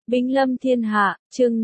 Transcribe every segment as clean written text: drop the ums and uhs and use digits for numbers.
Binh lâm thiên hạ, chương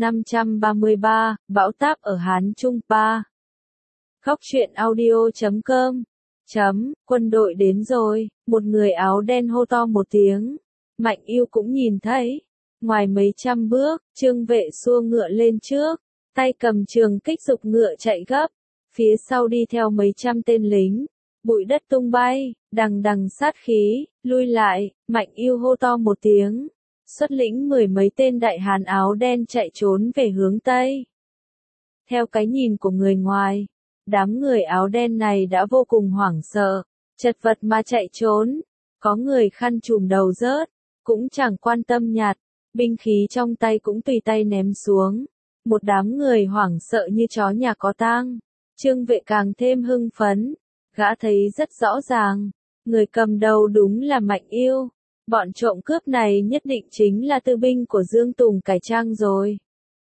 533, bão táp ở Hán Trung 3. Khóc chuyện audio.com. Quân đội đến rồi, một người áo đen hô to một tiếng. Mạnh Yêu cũng nhìn thấy. Ngoài mấy trăm bước, Trương Vệ xua ngựa lên trước, tay cầm trường kích giục ngựa chạy gấp. Phía sau đi theo mấy trăm tên lính. Bụi đất tung bay, đằng đằng sát khí, lui lại, Mạnh Yêu hô to một tiếng. Xuất lĩnh 10 mấy tên đại hán áo đen chạy trốn về hướng Tây. Theo cái nhìn của người ngoài, đám người áo đen này đã vô cùng hoảng sợ, chật vật mà chạy trốn. Có người khăn trùm đầu rớt, cũng chẳng quan tâm nhặt, binh khí trong tay cũng tùy tay ném xuống. Một đám người hoảng sợ như chó nhà có tang. Trương Vệ càng thêm hưng phấn, gã thấy rất rõ ràng, người cầm đầu đúng là Mạnh Yêu. Bọn trộm cướp này nhất định chính là tư binh của Dương Tùng cải trang rồi.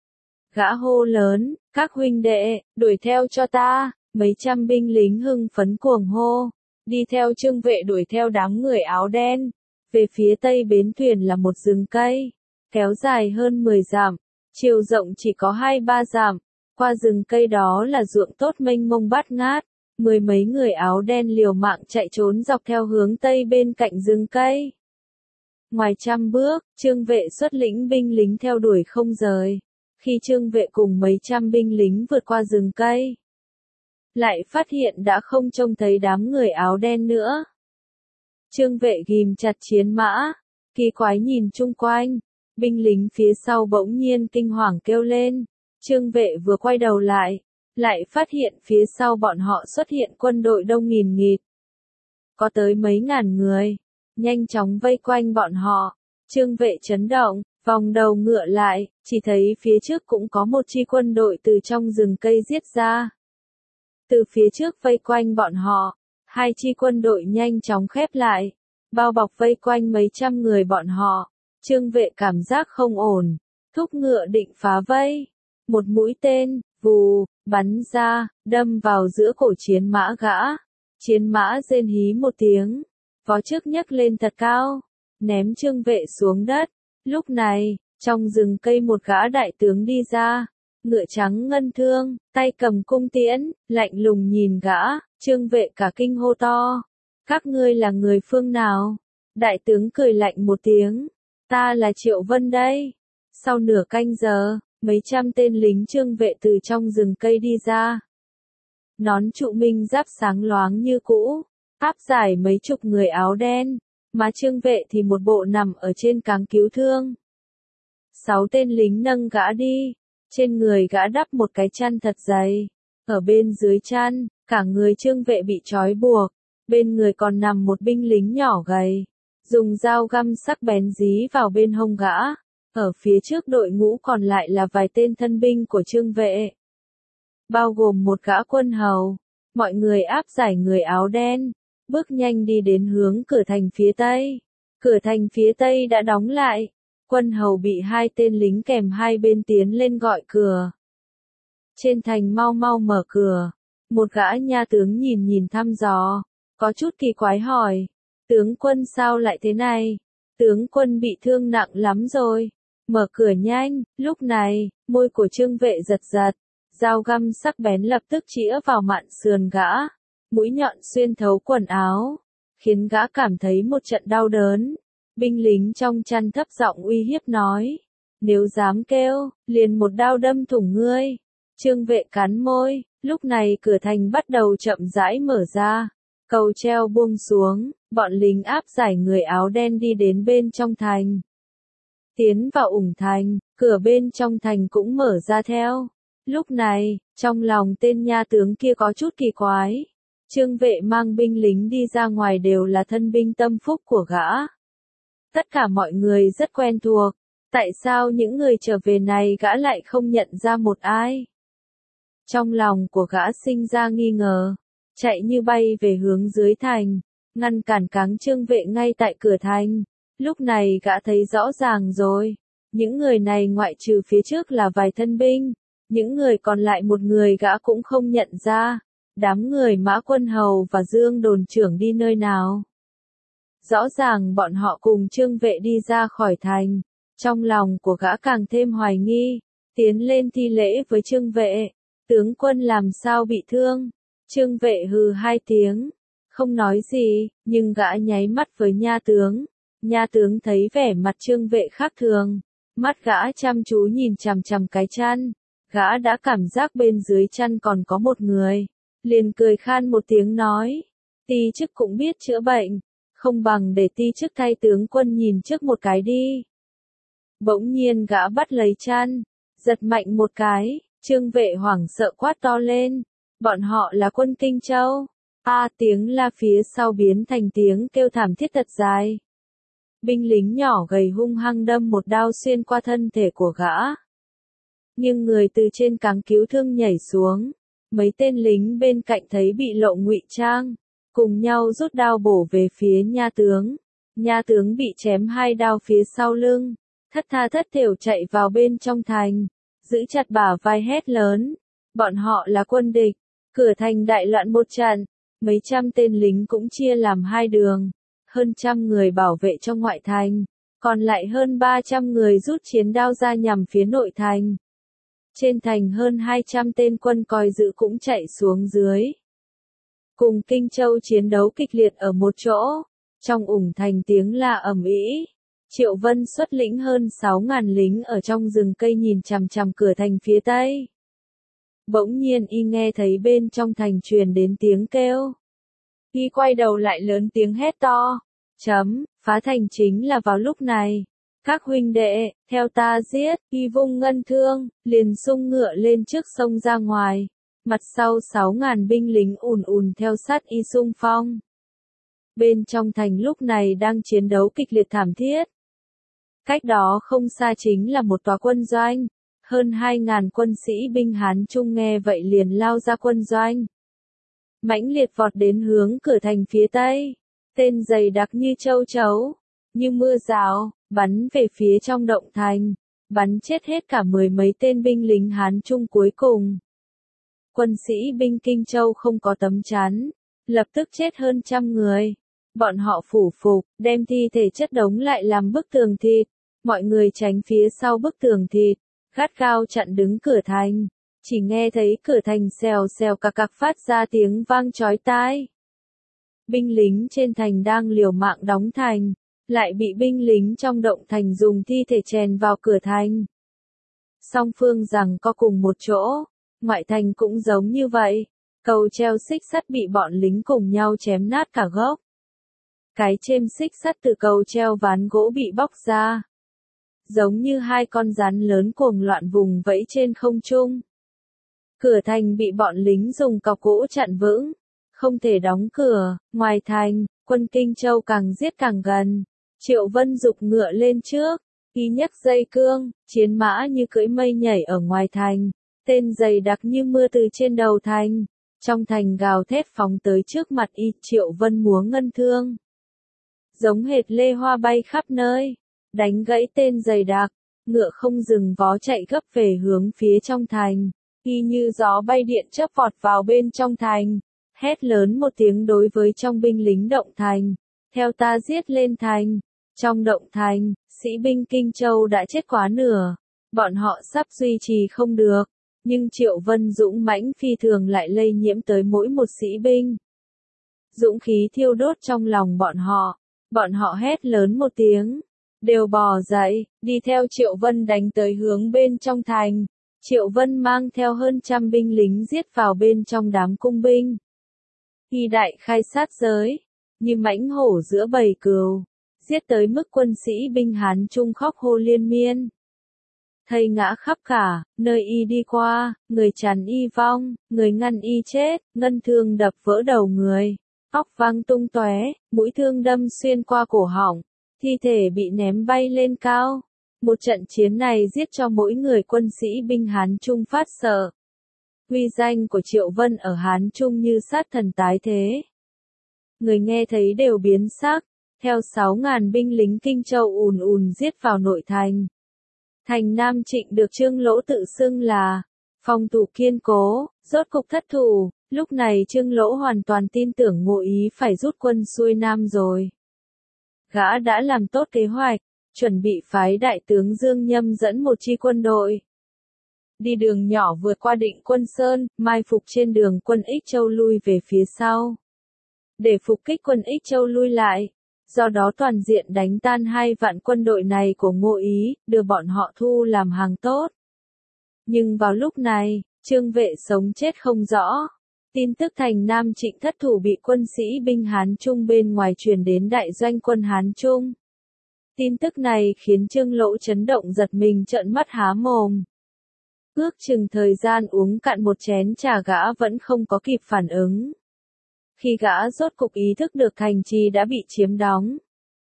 Gã hô lớn, các huynh đệ, đuổi theo cho ta. Mấy trăm binh lính hưng phấn cuồng hô, đi theo Trương Vệ đuổi theo đám người áo đen. Về phía tây bến thuyền là một rừng cây, kéo dài hơn 10 dặm, chiều rộng chỉ có 2-3 dặm. Qua rừng cây đó là ruộng tốt mênh mông bát ngát. 10 mấy người áo đen liều mạng chạy trốn dọc theo hướng tây bên cạnh rừng cây. Ngoài trăm bước, Trương Vệ xuất lĩnh binh lính theo đuổi không rời. Khi Trương Vệ cùng mấy trăm binh lính vượt qua rừng cây, lại phát hiện đã không trông thấy đám người áo đen nữa. Trương Vệ ghim chặt chiến mã, kỳ quái nhìn chung quanh, binh lính phía sau bỗng nhiên kinh hoàng kêu lên. Trương Vệ vừa quay đầu lại phát hiện phía sau bọn họ xuất hiện quân đội đông nghìn nghịt. Có tới mấy ngàn người, nhanh chóng vây quanh bọn họ. Trương Vệ chấn động, vòng đầu ngựa lại, chỉ thấy phía trước cũng có một chi quân đội từ trong rừng cây giết ra. Từ phía trước vây quanh bọn họ, hai chi quân đội nhanh chóng khép lại, bao bọc vây quanh mấy trăm người bọn họ. Trương Vệ cảm giác không ổn, thúc ngựa định phá vây. Một mũi tên, vù, bắn ra, đâm vào giữa cổ chiến mã gã. Chiến mã rên hí một tiếng, vó trước nhấc lên thật cao, ném Trương Vệ xuống đất. Lúc này, trong rừng cây một gã đại tướng đi ra, ngựa trắng ngân thương, tay cầm cung tiễn, lạnh lùng nhìn gã. Trương Vệ cả kinh hô to, các ngươi là người phương nào? Đại tướng cười lạnh một tiếng, ta là Triệu Vân đây. Sau nửa canh giờ, mấy trăm tên lính Trương Vệ từ trong rừng cây đi ra. Nón trụ minh giáp sáng loáng như cũ, áp giải mấy chục người áo đen, mà Trương Vệ thì một bộ nằm ở trên cáng cứu thương. 6 tên lính nâng gã đi, trên người gã đắp một cái chăn thật dày, ở bên dưới chăn, cả người Trương Vệ bị trói buộc, bên người còn nằm một binh lính nhỏ gầy, dùng dao găm sắc bén dí vào bên hông gã. Ở phía trước đội ngũ còn lại là vài tên thân binh của Trương Vệ, bao gồm một gã quân hầu. Mọi người áp giải người áo đen, bước nhanh đi đến hướng cửa thành phía tây. Cửa thành phía tây đã đóng lại, quân hầu bị hai tên lính kèm hai bên tiến lên gọi cửa. Trên thành mau mau mở cửa, một gã nha tướng nhìn thăm dò, có chút kỳ quái hỏi, tướng quân sao lại thế này? Tướng quân bị thương nặng lắm rồi, mở cửa nhanh. Lúc này, môi của Trương Vệ giật giật, dao găm sắc bén lập tức chĩa vào mạn sườn gã, mũi nhọn xuyên thấu quần áo, khiến gã cảm thấy một trận đau đớn. Binh lính trong chăn thấp giọng uy hiếp nói, nếu dám kêu, liền một đao đâm thủng ngươi. Trương Vệ cắn môi. Lúc này cửa thành bắt đầu chậm rãi mở ra, cầu treo buông xuống, bọn lính áp giải người áo đen đi đến bên trong thành. Tiến vào ủng thành, cửa bên trong thành cũng mở ra theo. Lúc này, trong lòng tên nha tướng kia có chút kỳ quái. Trương Vệ mang binh lính đi ra ngoài đều là thân binh tâm phúc của gã. Tất cả mọi người rất quen thuộc. Tại sao những người trở về này gã lại không nhận ra một ai? Trong lòng của gã sinh ra nghi ngờ, chạy như bay về hướng dưới thành, ngăn cản cáng Trương Vệ ngay tại cửa thành. Lúc này gã thấy rõ ràng rồi, những người này ngoại trừ phía trước là vài thân binh, những người còn lại một người gã cũng không nhận ra. Đám người Mã Quân Hầu và Dương đồn trưởng đi nơi nào? Rõ ràng bọn họ cùng Trương Vệ đi ra khỏi thành. Trong lòng của gã càng thêm hoài nghi, tiến lên thi lễ với Trương Vệ, tướng quân làm sao bị thương? Trương Vệ hừ hai tiếng, không nói gì, nhưng gã nháy mắt với nha tướng. Nha tướng thấy vẻ mặt Trương Vệ khác thường, mắt gã chăm chú nhìn chằm chằm cái chăn, gã đã cảm giác bên dưới chăn còn có một người, liền cười khan một tiếng nói, ti chức cũng biết chữa bệnh, không bằng để ti chức thay tướng quân nhìn trước một cái đi. Bỗng nhiên gã bắt lấy chăn, giật mạnh một cái, Trương Vệ hoảng sợ quát to lên, bọn họ là quân Kinh Châu. Tiếng la phía sau biến thành tiếng kêu thảm thiết thật dài. Binh lính nhỏ gầy hung hăng đâm một đao xuyên qua thân thể của gã. Nhưng người từ trên cáng cứu thương nhảy xuống, mấy tên lính bên cạnh thấy bị lộ ngụy trang, cùng nhau rút đao bổ về phía nha tướng. Nha tướng bị chém hai đao phía sau lưng, thất tha thất thểu chạy vào bên trong thành, giữ chặt bả vai hét lớn, bọn họ là quân địch, cửa thành đại loạn một trận, mấy trăm tên lính cũng chia làm hai đường, hơn trăm người bảo vệ trong ngoại thành, còn lại hơn 300 người rút chiến đao ra nhằm phía nội thành. Trên thành hơn 200 tên quân coi giữ cũng chạy xuống dưới. Cùng Kinh Châu chiến đấu kịch liệt ở một chỗ, trong ủng thành tiếng la ầm ĩ. Triệu Vân xuất lĩnh hơn 6.000 lính ở trong rừng cây nhìn chằm chằm cửa thành phía tây. Bỗng nhiên y nghe thấy bên trong thành truyền đến tiếng kêu. Y quay đầu lại lớn tiếng hét to. Phá thành chính là vào lúc này. Các huynh đệ, theo ta giết, y vung ngân thương, liền xung ngựa lên trước sông ra ngoài. Mặt sau 6.000 binh lính ùn ùn theo sát y xung phong. Bên trong thành lúc này đang chiến đấu kịch liệt thảm thiết. Cách đó không xa chính là một tòa quân doanh. Hơn 2.000 quân sĩ binh Hán Trung nghe vậy liền lao ra quân doanh. Mãnh liệt vọt đến hướng cửa thành phía tây. Tên dày đặc như châu chấu, như mưa rào, bắn về phía trong động thành. Bắn chết hết cả 10 mấy tên binh lính Hán Trung cuối cùng. Quân sĩ binh Kinh Châu không có tấm chắn, lập tức chết hơn trăm người. Bọn họ phủ phục, đem thi thể chất đống lại làm bức tường thịt. Mọi người tránh phía sau bức tường thịt, gắt gao chặn đứng cửa thành. Chỉ nghe thấy cửa thành xèo xèo cạc cạc phát ra tiếng vang chói tai. Binh lính trên thành đang liều mạng đóng thành, lại bị binh lính trong động thành dùng thi thể chèn vào cửa thành. Song phương rằng có cùng một chỗ, ngoại thành cũng giống như vậy, cầu treo xích sắt bị bọn lính cùng nhau chém nát cả gốc. Cái chêm xích sắt từ cầu treo ván gỗ bị bóc ra, giống như hai con rắn lớn cuồng loạn vùng vẫy trên không trung. Cửa thành bị bọn lính dùng cọc gỗ chặn vững, không thể đóng cửa. Ngoài thành, quân Kinh Châu càng giết càng gần. Triệu Vân giục ngựa lên trước, y nhấc dây cương, chiến mã như cưỡi mây nhảy ở ngoài thành, tên dày đặc như mưa từ trên đầu thành. Trong thành gào thét phóng tới trước mặt y. Triệu Vân múa ngân thương, giống hệt lê hoa bay khắp nơi, đánh gãy tên dày đặc, ngựa không dừng vó chạy gấp về hướng phía trong thành. Y như gió bay điện chớp vọt vào bên trong thành, hét lớn một tiếng đối với trong binh lính động thành, theo ta giết lên thành. Trong động thành, sĩ binh Kinh Châu đã chết quá nửa, bọn họ sắp duy trì không được, nhưng Triệu Vân dũng mãnh phi thường lại lây nhiễm tới mỗi một sĩ binh. Dũng khí thiêu đốt trong lòng bọn họ hét lớn một tiếng, đều bò dậy, đi theo Triệu Vân đánh tới hướng bên trong thành. Triệu Vân mang theo hơn trăm binh lính giết vào bên trong đám cung binh. Y đại khai sát giới, như mãnh hổ giữa bầy cừu, giết tới mức quân sĩ binh Hán Trung khóc hô liên miên. Thây ngã khắp cả, nơi y đi qua, người chắn y vong, người ngăn y chết, ngân thương đập vỡ đầu người, óc văng tung tóe, mũi thương đâm xuyên qua cổ họng, thi thể bị ném bay lên cao. Một trận chiến này giết cho mỗi người quân sĩ binh Hán Trung phát sợ. Uy danh của Triệu Vân ở Hán Trung như sát thần tái thế. Người nghe thấy đều biến sắc, theo 6.000 binh lính Kinh Châu ùn ùn giết vào nội thành. Thành Nam Trịnh được Trương Lỗ tự xưng là phòng thủ kiên cố, rốt cục thất thủ. Lúc này Trương Lỗ hoàn toàn tin tưởng Ngô Ý phải rút quân xuôi Nam rồi. Gã đã làm tốt kế hoạch, chuẩn bị phái đại tướng Dương Nhâm dẫn một chi quân đội. Đi đường nhỏ vượt qua Định Quân Sơn, mai phục trên đường quân Ích Châu lui về phía sau. Để phục kích quân Ích Châu lui lại, do đó toàn diện đánh tan 2 vạn quân đội này của Ngô Ý, đưa bọn họ thu làm hàng tốt. Nhưng vào lúc này, Trương Vệ sống chết không rõ. Tin tức thành Nam Trịnh thất thủ bị quân sĩ binh Hán Trung bên ngoài truyền đến đại doanh quân Hán Trung. Tin tức này khiến Trương Lỗ chấn động giật mình trợn mắt há mồm. Ước chừng thời gian uống cạn một chén trà gã vẫn không có kịp phản ứng. Khi gã rốt cục ý thức được thành trì đã bị chiếm đóng,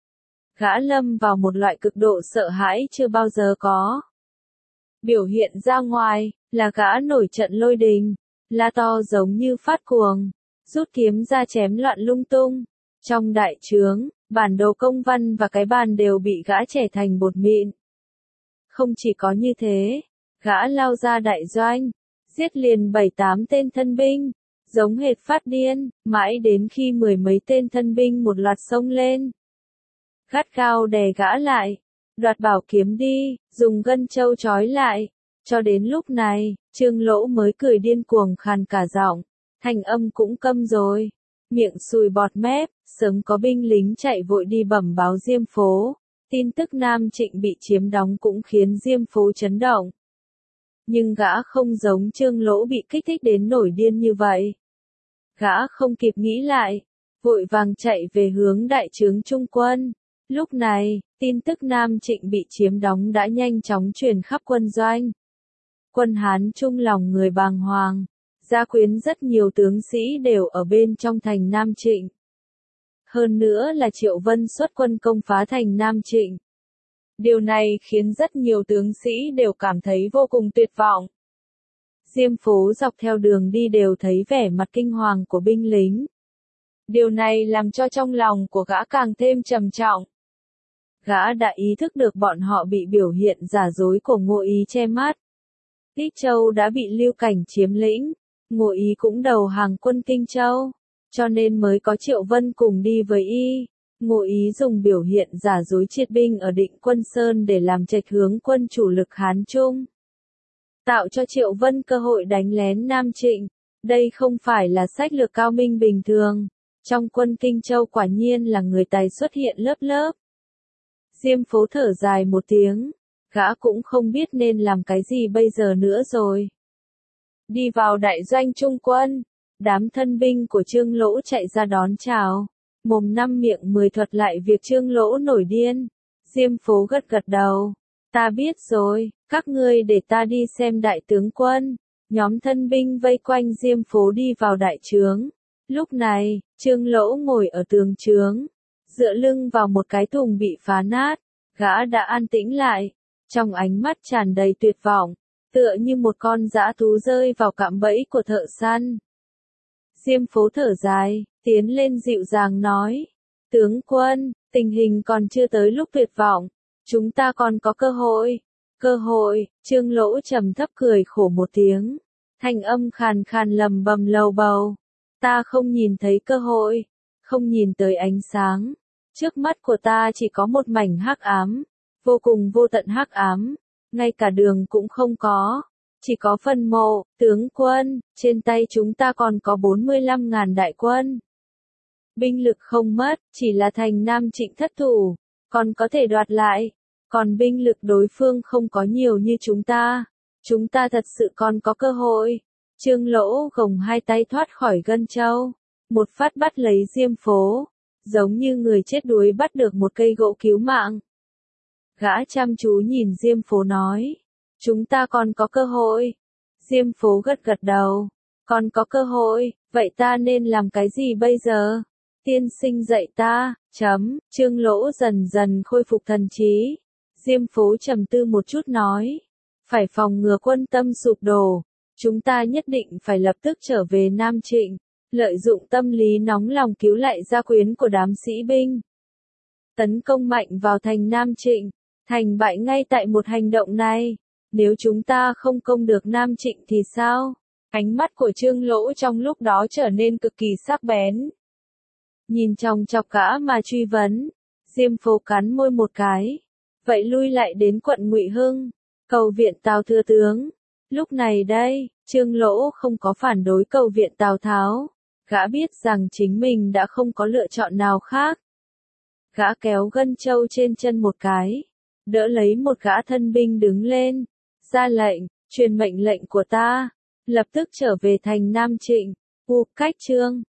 gã lâm vào một loại cực độ sợ hãi chưa bao giờ có. Biểu hiện ra ngoài là gã nổi trận lôi đình, la to giống như phát cuồng, rút kiếm ra chém loạn lung tung. Trong đại trướng, bản đồ công văn và cái bàn đều bị gã chẻ thành bột mịn. Không chỉ có như thế, gã lao ra đại doanh, giết liền 7-8 tên thân binh, giống hệt phát điên, mãi đến khi 10 mấy tên thân binh một loạt xông lên. Gắt gao đè gã lại, đoạt bảo kiếm đi, dùng gân trâu trói lại. Cho đến lúc này, Trương Lỗ mới cười điên cuồng khàn cả giọng, thanh âm cũng câm rồi, miệng sùi bọt mép, sớm có binh lính chạy vội đi bẩm báo Diêm Phố. Tin tức Nam Trịnh bị chiếm đóng cũng khiến Diêm Phố chấn động. Nhưng gã không giống Trương Lỗ bị kích thích đến nổi điên như vậy. Gã không kịp nghĩ lại, vội vàng chạy về hướng đại trướng trung quân. Lúc này, tin tức Nam Trịnh bị chiếm đóng đã nhanh chóng truyền khắp quân doanh. Quân Hán Trung lòng người bàng hoàng, gia quyến rất nhiều tướng sĩ đều ở bên trong thành Nam Trịnh. Hơn nữa là Triệu Vân xuất quân công phá thành Nam Trịnh. Điều này khiến rất nhiều tướng sĩ đều cảm thấy vô cùng tuyệt vọng. Diêm Phố dọc theo đường đi đều thấy vẻ mặt kinh hoàng của binh lính. Điều này làm cho trong lòng của gã càng thêm trầm trọng. Gã đã ý thức được bọn họ bị biểu hiện giả dối của Ngô Ý che mắt. Ích Châu đã bị Lưu Cảnh chiếm lĩnh, Ngô Ý cũng đầu hàng quân Kinh Châu, cho nên mới có Triệu Vân cùng đi với y. Ngô Ý dùng biểu hiện giả dối triệt binh ở Định Quân Sơn để làm chệch hướng quân chủ lực Hán Trung, tạo cho Triệu Vân cơ hội đánh lén Nam Trịnh. Đây không phải là sách lược cao minh bình thường. Trong quân Kinh Châu quả nhiên là người tài xuất hiện lớp lớp. Diêm Phố thở dài một tiếng, gã cũng không biết nên làm cái gì bây giờ nữa rồi. Đi vào đại doanh trung quân, đám thân binh của Trương Lỗ chạy ra đón chào, mồm năm miệng 10 thuật lại việc Trương Lỗ nổi điên. Diêm Phố gật gật đầu, ta biết rồi, các ngươi để ta đi xem đại tướng quân. Nhóm thân binh vây quanh Diêm Phố đi vào đại trướng. Lúc này, Trương Lỗ ngồi ở tường trướng, dựa lưng vào một cái thùng bị phá nát, gã đã an tĩnh lại, trong ánh mắt tràn đầy tuyệt vọng, tựa như một con dã thú rơi vào cạm bẫy của thợ săn. Diêm Phố thở dài, tiến lên dịu dàng nói, tướng quân, tình hình còn chưa tới lúc tuyệt vọng, chúng ta còn có cơ hội. Cơ hội, Trương Lỗ trầm thấp cười khổ một tiếng, thanh âm khàn khàn lầm bầm lầu bầu, ta không nhìn thấy cơ hội, không nhìn tới ánh sáng, trước mắt của ta chỉ có một mảnh hắc ám, vô cùng vô tận hắc ám, ngay cả đường cũng không có, chỉ có phân mộ. Tướng quân, trên tay chúng ta còn có 45.000 đại quân. Binh lực không mất, chỉ là thành Nam Trịnh thất thủ, còn có thể đoạt lại, còn binh lực đối phương không có nhiều như chúng ta thật sự còn có cơ hội. Trương Lỗ gồng hai tay thoát khỏi gân trâu, một phát bắt lấy Diêm Phố, giống như người chết đuối bắt được một cây gỗ cứu mạng. Gã chăm chú nhìn Diêm Phố nói, chúng ta còn có cơ hội. Diêm Phố gật gật đầu, còn có cơ hội, vậy ta nên làm cái gì bây giờ? Tiên sinh dạy ta, Trương Lỗ dần dần khôi phục thần trí. Diêm Phố trầm tư một chút nói, phải phòng ngừa quân tâm sụp đổ, chúng ta nhất định phải lập tức trở về Nam Trịnh, lợi dụng tâm lý nóng lòng cứu lại gia quyến của đám sĩ binh. Tấn công mạnh vào thành Nam Trịnh, thành bại ngay tại một hành động này. Nếu chúng ta không công được Nam Trịnh thì sao? Ánh mắt của Trương Lỗ trong lúc đó trở nên cực kỳ sắc bén. Nhìn chòng chọc gã mà truy vấn, Diêm Phố cắn môi một cái. vậy lui lại đến quận Ngụy Hưng, cầu viện Tào thừa tướng. Lúc này đây, Trương Lỗ không có phản đối cầu viện Tào Tháo, gã biết rằng chính mình đã không có lựa chọn nào khác. Gã kéo gân châu trên chân một cái, đỡ lấy một gã thân binh đứng lên, ra lệnh, truyền mệnh lệnh của ta, lập tức trở về thành Nam Trịnh, cách Trương